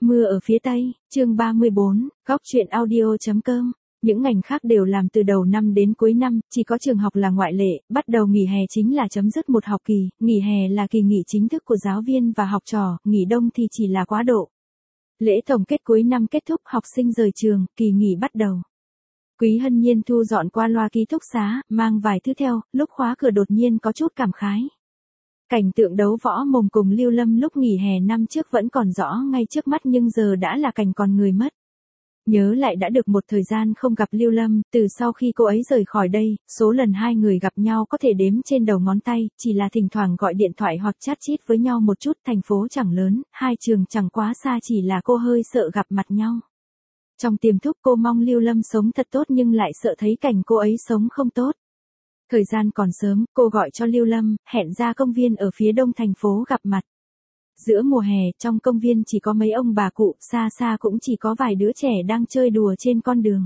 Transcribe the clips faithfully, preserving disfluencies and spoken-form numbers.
Mưa ở phía Tây, chương ba mươi bốn, góc truyện audio.com. Những ngành khác đều làm từ đầu năm đến cuối năm, chỉ có trường học là ngoại lệ, bắt đầu nghỉ hè chính là chấm dứt một học kỳ, nghỉ hè là kỳ nghỉ chính thức của giáo viên và học trò, nghỉ đông thì chỉ là quá độ. Lễ tổng kết cuối năm kết thúc, học sinh rời trường, kỳ nghỉ bắt đầu. Quý Hân Nhiên thu dọn qua loa ký túc xá, mang vài thứ theo, lúc khóa cửa đột nhiên có chút cảm khái. Cảnh tượng đấu võ mồm cùng Lưu Lâm lúc nghỉ hè năm trước vẫn còn rõ ngay trước mắt nhưng giờ đã là cảnh còn người mất. Nhớ lại đã được một thời gian không gặp Lưu Lâm, từ sau khi cô ấy rời khỏi đây, số lần hai người gặp nhau có thể đếm trên đầu ngón tay, chỉ là thỉnh thoảng gọi điện thoại hoặc chat chít với nhau một chút, thành phố chẳng lớn, hai trường chẳng quá xa, chỉ là cô hơi sợ gặp mặt nhau. Trong tiềm thức cô mong Lưu Lâm sống thật tốt nhưng lại sợ thấy cảnh cô ấy sống không tốt. Thời gian còn sớm, cô gọi cho Lưu Lâm, hẹn ra công viên ở phía đông thành phố gặp mặt. Giữa mùa hè, trong công viên chỉ có mấy ông bà cụ, xa xa cũng chỉ có vài đứa trẻ đang chơi đùa trên con đường.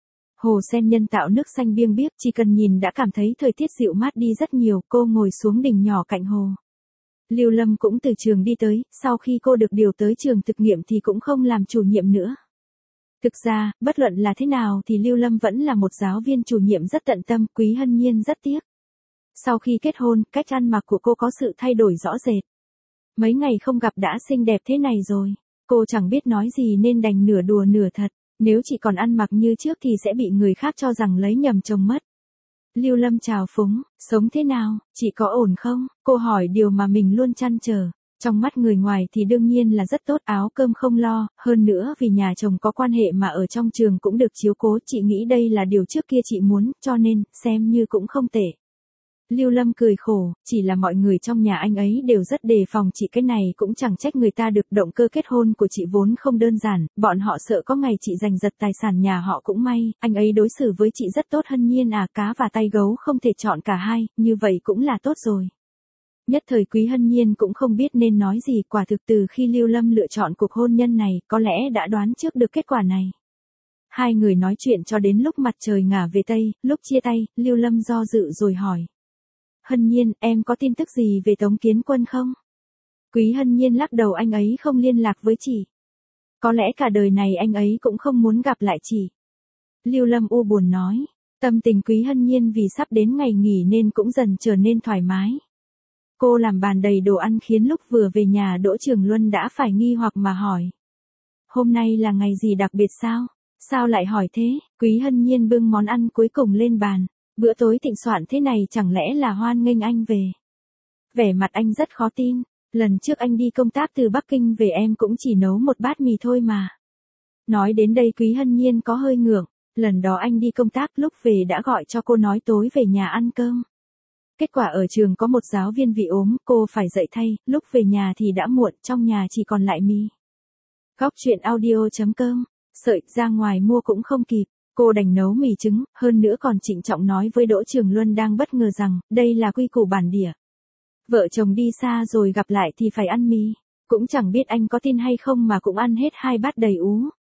Hồ sen nhân tạo nước xanh biêng biếc, chỉ cần nhìn đã cảm thấy thời tiết dịu mát đi rất nhiều, cô ngồi xuống đỉnh nhỏ cạnh hồ. Lưu Lâm cũng từ trường đi tới, sau khi cô được điều tới trường thực nghiệm thì cũng không làm chủ nhiệm nữa. Thực ra, bất luận là thế nào thì Lưu Lâm vẫn là một giáo viên chủ nhiệm rất tận tâm, Quý Hân Nhiên rất tiếc. Sau khi kết hôn, cách ăn mặc của cô có sự thay đổi rõ rệt. Mấy ngày không gặp đã xinh đẹp thế này rồi. Cô chẳng biết nói gì nên đành nửa đùa nửa thật. Nếu chỉ còn ăn mặc như trước thì sẽ bị người khác cho rằng lấy nhầm chồng mất. Lưu Lâm chào phúng, sống thế nào, chị có ổn không? Cô hỏi điều mà mình luôn trăn trở. Trong mắt người ngoài thì đương nhiên là rất tốt, áo cơm không lo, hơn nữa vì nhà chồng có quan hệ mà ở trong trường cũng được chiếu cố, chị nghĩ đây là điều trước kia chị muốn, cho nên, xem như cũng không tệ. Lưu Lâm cười khổ, chỉ là mọi người trong nhà anh ấy đều rất đề phòng chị, cái này cũng chẳng trách người ta được, động cơ kết hôn của chị vốn không đơn giản, bọn họ sợ có ngày chị giành giật tài sản nhà họ cũng may, anh ấy đối xử với chị rất tốt. Hân Nhiên à, cá và tay gấu không thể chọn cả hai, như vậy cũng là tốt rồi. Nhất thời Quý Hân Nhiên cũng không biết nên nói gì, quả thực từ khi Lưu Lâm lựa chọn cuộc hôn nhân này, có lẽ đã đoán trước được kết quả này. Hai người nói chuyện cho đến lúc mặt trời ngả về Tây, lúc chia tay, Lưu Lâm do dự rồi hỏi. Hân Nhiên, em có tin tức gì về Tống Kiến Quân không? Quý Hân Nhiên lắc đầu, anh ấy không liên lạc với chị. Có lẽ cả đời này anh ấy cũng không muốn gặp lại chị. Lưu Lâm u buồn nói, tâm tình Quý Hân Nhiên vì sắp đến ngày nghỉ nên cũng dần trở nên thoải mái. Cô làm bàn đầy đồ ăn khiến lúc vừa về nhà Đỗ Trường Luân đã phải nghi hoặc mà hỏi. Hôm nay là ngày gì đặc biệt sao? Sao lại hỏi thế? Quý Hân Nhiên bưng món ăn cuối cùng lên bàn. Bữa tối thịnh soạn thế này chẳng lẽ là hoan nghênh anh về? Vẻ mặt anh rất khó tin. Lần trước anh đi công tác từ Bắc Kinh về em cũng chỉ nấu một bát mì thôi mà. Nói đến đây Quý Hân Nhiên có hơi ngượng. Lần đó anh đi công tác, lúc về đã gọi cho cô nói tối về nhà ăn cơm. Kết quả ở trường có một giáo viên bị ốm, cô phải dậy thay, lúc về nhà thì đã muộn, trong nhà chỉ còn lại mì. Góc truyện audio.com, sợi ra ngoài mua cũng không kịp, cô đành nấu mì trứng, hơn nữa còn trịnh trọng nói với Đỗ Trường Luân đang bất ngờ rằng, đây là quy củ bản địa. Vợ chồng đi xa rồi gặp lại thì phải ăn mì, cũng chẳng biết anh có tin hay không mà cũng ăn hết hai bát đầy ú.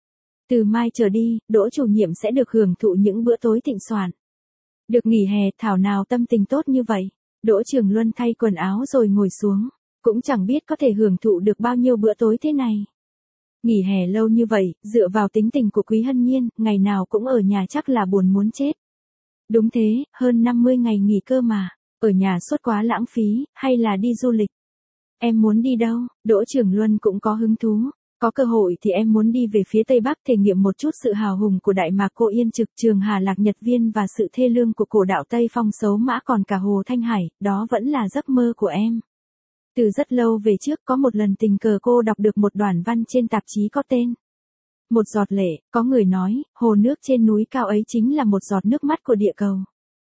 Từ mai trở đi, Đỗ chủ nhiệm sẽ được hưởng thụ những bữa tối thịnh soạn. Được nghỉ hè, thảo nào tâm tình tốt như vậy. Đỗ Trường Luân thay quần áo rồi ngồi xuống, cũng chẳng biết có thể hưởng thụ được bao nhiêu bữa tối thế này. Nghỉ hè lâu như vậy, dựa vào tính tình của Quý Hân Nhiên, ngày nào cũng ở nhà chắc là buồn muốn chết. Đúng thế, hơn năm mươi ngày nghỉ cơ mà, ở nhà suốt quá lãng phí, hay là đi du lịch? Em muốn đi đâu? Đỗ Trường Luân cũng có hứng thú. Có cơ hội thì em muốn đi về phía Tây Bắc thể nghiệm một chút sự hào hùng của Đại Mạc Cô Yên Trực, Trường Hà Lạc Nhật Viên và sự thê lương của cổ đạo Tây Phong Sấu Mã, còn cả Hồ Thanh Hải, đó vẫn là giấc mơ của em. Từ rất lâu về trước có một lần tình cờ cô đọc được một đoạn văn trên tạp chí có tên Một giọt lệ, có người nói, hồ nước trên núi cao ấy chính là một giọt nước mắt của địa cầu.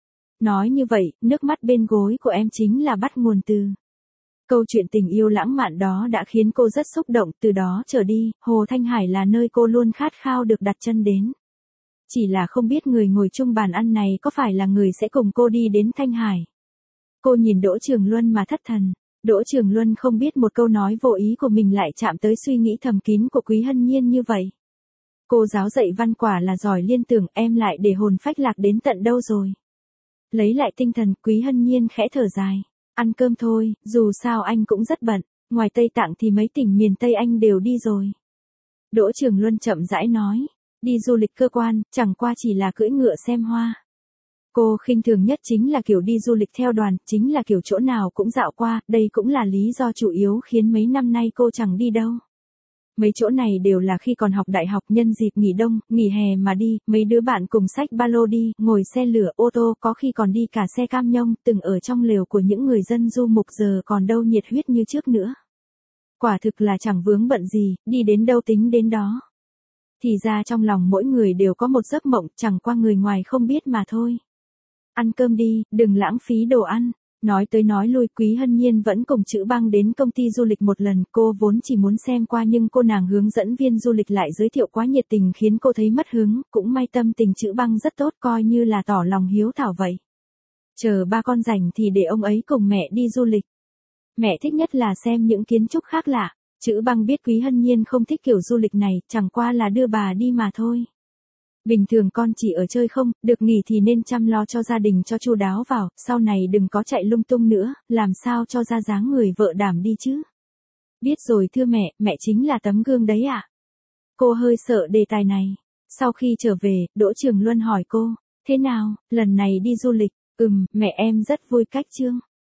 Nói như vậy, nước mắt bên gối của em chính là bắt nguồn từ. Câu chuyện tình yêu lãng mạn đó đã khiến cô rất xúc động, từ đó trở đi, Hồ Thanh Hải là nơi cô luôn khát khao được đặt chân đến. Chỉ là không biết người ngồi chung bàn ăn này có phải là người sẽ cùng cô đi đến Thanh Hải. Cô nhìn Đỗ Trường Luân mà thất thần. Đỗ Trường Luân không biết một câu nói vô ý của mình lại chạm tới suy nghĩ thầm kín của Quý Hân Nhiên như vậy. Cô giáo dạy văn quả là giỏi liên tưởng, em lại để hồn phách lạc đến tận đâu rồi. Lấy lại tinh thần, Quý Hân Nhiên khẽ thở dài. Ăn cơm thôi, dù sao anh cũng rất bận, ngoài Tây Tạng thì mấy tỉnh miền Tây anh đều đi rồi. Đỗ Trường Luân chậm rãi nói, đi du lịch cơ quan, chẳng qua chỉ là cưỡi ngựa xem hoa. Cô khinh thường nhất chính là kiểu đi du lịch theo đoàn, chính là kiểu chỗ nào cũng dạo qua, đây cũng là lý do chủ yếu khiến mấy năm nay cô chẳng đi đâu. Mấy chỗ này đều là khi còn học đại học, nhân dịp nghỉ đông, nghỉ hè mà đi, mấy đứa bạn cùng xách ba lô đi, ngồi xe lửa, ô tô, có khi còn đi cả xe cam nhông, từng ở trong lều của những người dân du mục giờ còn đâu nhiệt huyết như trước nữa. Quả thực là chẳng vướng bận gì, đi đến đâu tính đến đó. Thì ra trong lòng mỗi người đều có một giấc mộng, chẳng qua người ngoài không biết mà thôi. Ăn cơm đi, đừng lãng phí đồ ăn. Nói tới nói lui, Quý Hân Nhiên vẫn cùng Chữ Băng đến công ty du lịch một lần, cô vốn chỉ muốn xem qua nhưng cô nàng hướng dẫn viên du lịch lại giới thiệu quá nhiệt tình khiến cô thấy mất hứng, cũng may tâm tình Chữ Băng rất tốt, coi như là tỏ lòng hiếu thảo vậy. Chờ ba con rảnh thì để ông ấy cùng mẹ đi du lịch. Mẹ thích nhất là xem những kiến trúc khác lạ. Chữ Băng biết Quý Hân Nhiên không thích kiểu du lịch này, chẳng qua là đưa bà đi mà thôi. Bình thường con chỉ ở chơi không, được nghỉ thì nên chăm lo cho gia đình cho chu đáo vào, sau này đừng có chạy lung tung nữa, làm sao cho ra dáng người vợ đảm đi chứ. Biết rồi thưa mẹ, mẹ chính là tấm gương đấy ạ. À? Cô hơi sợ đề tài này. Sau khi trở về, Đỗ Trường Luân hỏi cô, thế nào, lần này đi du lịch, ừm, mẹ em rất vui cách chương.